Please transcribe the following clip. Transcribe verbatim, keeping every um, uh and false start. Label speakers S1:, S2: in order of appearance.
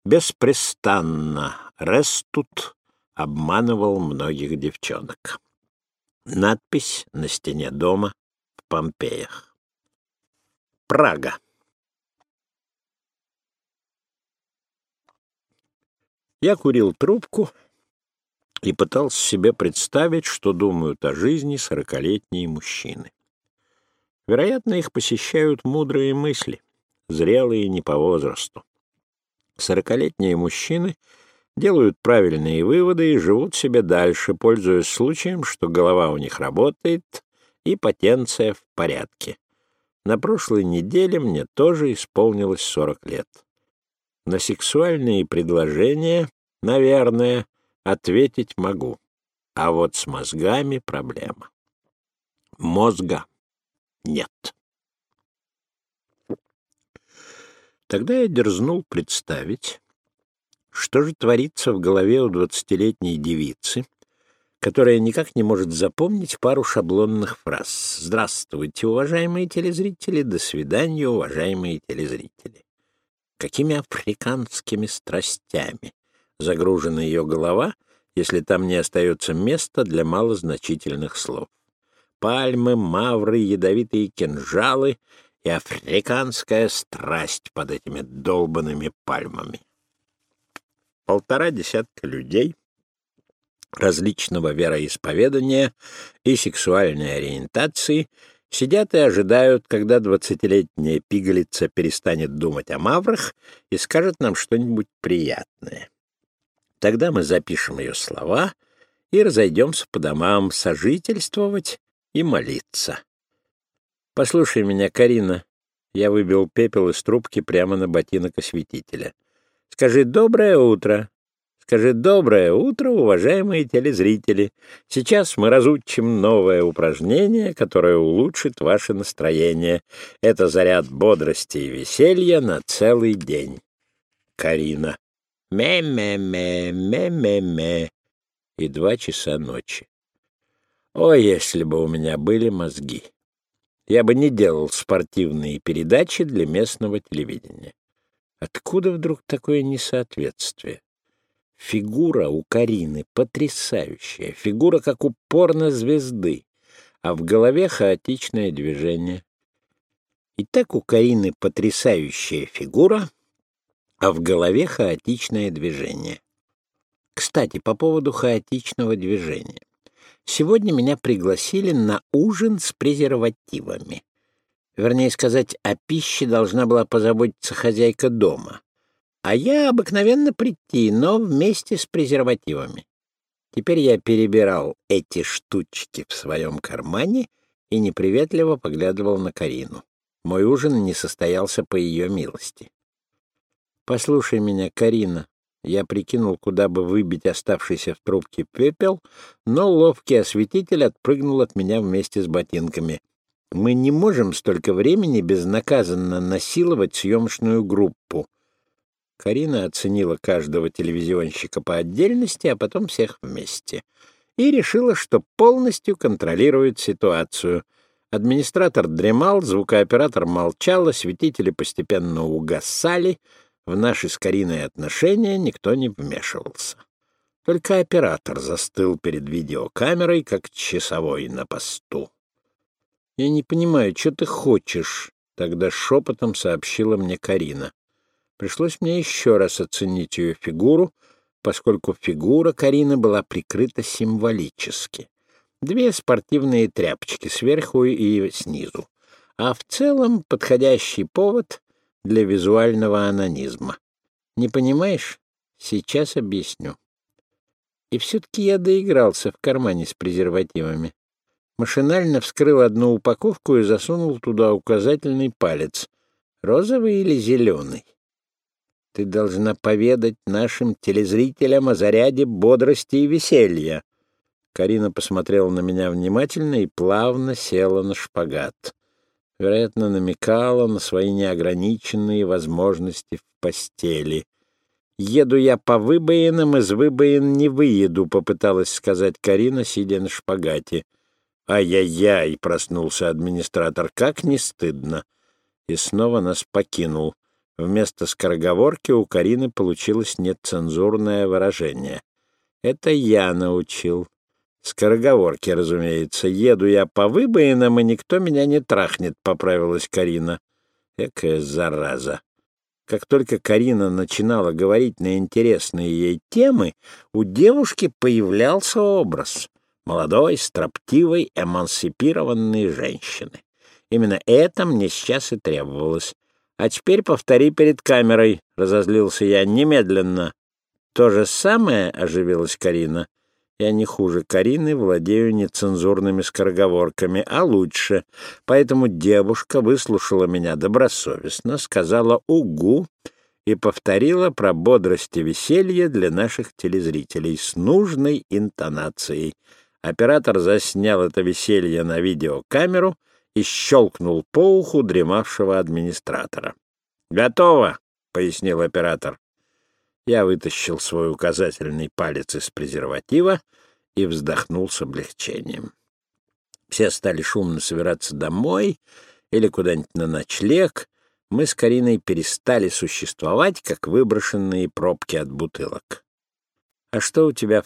S1: Беспрестанно Рестут обманывал многих девчонок. Надпись на стене дома в Помпеях. Прага. Я курил трубку и пытался себе представить, что думают о жизни сорокалетние мужчины. Вероятно, их посещают мудрые мысли, зрелые не по возрасту. Сорокалетние мужчины делают правильные выводы и живут себе дальше, пользуясь случаем, что голова у них работает и потенция в порядке. На прошлой неделе мне тоже исполнилось сорок лет. На сексуальные предложения, наверное, ответить могу. А вот с мозгами проблема. Мозга нет. Тогда я дерзнул представить, что же творится в голове у двадцатилетней девицы, которая никак не может запомнить пару шаблонных фраз. «Здравствуйте, уважаемые телезрители! До свидания, уважаемые телезрители!» Какими африканскими страстями загружена ее голова, если там не остается места для малозначительных слов? Пальмы, мавры, ядовитые кинжалы и африканская страсть под этими долбанными пальмами. Полтора десятка людей различного вероисповедания и сексуальной ориентации сидят и ожидают, когда двадцатилетняя пигалица перестанет думать о маврах и скажет нам что-нибудь приятное. Тогда мы запишем ее слова и разойдемся по домам сожительствовать и молиться. «Послушай меня, Карина», — я выбил пепел из трубки прямо на ботинок осветителя. «Скажи доброе утро». Скажи «доброе утро, уважаемые телезрители». Сейчас мы разучим новое упражнение, которое улучшит ваше настроение. Это заряд бодрости и веселья на целый день. Карина. Ме-ме-ме, ме-ме-ме. И два часа ночи. Ой, если бы у меня были мозги. Я бы не делал спортивные передачи для местного телевидения. Откуда вдруг такое несоответствие? Фигура у Карины потрясающая, фигура как у порнозвезды, а в голове хаотичное движение. Итак, у Карины потрясающая фигура, а в голове хаотичное движение. Кстати, по поводу хаотичного движения. Сегодня меня пригласили на ужин с презервативами. Вернее сказать, о пище должна была позаботиться хозяйка дома. А я обыкновенно прийти, но вместе с презервативами. Теперь я перебирал эти штучки в своем кармане и неприветливо поглядывал на Карину. Мой ужин не состоялся по ее милости. «Послушай меня, Карина». Я прикинул, куда бы выбить оставшийся в трубке пепел, но ловкий осветитель отпрыгнул от меня вместе с ботинками. «Мы не можем столько времени безнаказанно насиловать съемочную группу». Карина оценила каждого телевизионщика по отдельности, а потом всех вместе. И решила, что полностью контролирует ситуацию. Администратор дремал, звукооператор молчал, осветители постепенно угасали. В наши с Кариной отношения никто не вмешивался. Только оператор застыл перед видеокамерой, как часовой на посту. «Я не понимаю, что ты хочешь?» — тогда шепотом сообщила мне Карина. Пришлось мне еще раз оценить ее фигуру, поскольку фигура Карины была прикрыта символически. Две спортивные тряпочки сверху и снизу. А в целом подходящий повод для визуального онанизма. Не понимаешь? Сейчас объясню. И все-таки я доигрался в кармане с презервативами. Машинально вскрыл одну упаковку и засунул туда указательный палец. Розовый или зеленый? Ты должна поведать нашим телезрителям о заряде бодрости и веселья. Карина посмотрела на меня внимательно и плавно села на шпагат. Вероятно, намекала на свои неограниченные возможности в постели. «Еду я по выбоинам, из выбоин не выеду», — попыталась сказать Карина, сидя на шпагате. «Ай-яй-яй!» — проснулся администратор. «Как не стыдно!» И снова нас покинул. Вместо скороговорки у Карины получилось нецензурное выражение. Это я научил. Скороговорки, разумеется. Еду я по выбоинам, и никто меня не трахнет, — поправилась Карина. Экая зараза. Как только Карина начинала говорить на интересные ей темы, у девушки появлялся образ молодой, строптивой, эмансипированной женщины. Именно это мне сейчас и требовалось. «А теперь повтори перед камерой», — разозлился я, — «немедленно». «То же самое», — оживилась Карина. «Я не хуже Карины владею нецензурными скороговорками, а лучше. Поэтому девушка выслушала меня добросовестно, сказала «угу» и повторила про бодрость и веселье для наших телезрителей с нужной интонацией. Оператор заснял это веселье на видеокамеру и щелкнул по уху дремавшего администратора. «Готово», — пояснил оператор. Я вытащил свой указательный палец из презерватива и вздохнул с облегчением. Все стали шумно собираться домой или куда-нибудь на ночлег. Мы с Кариной перестали существовать, как выброшенные пробки от бутылок. «А что у тебя в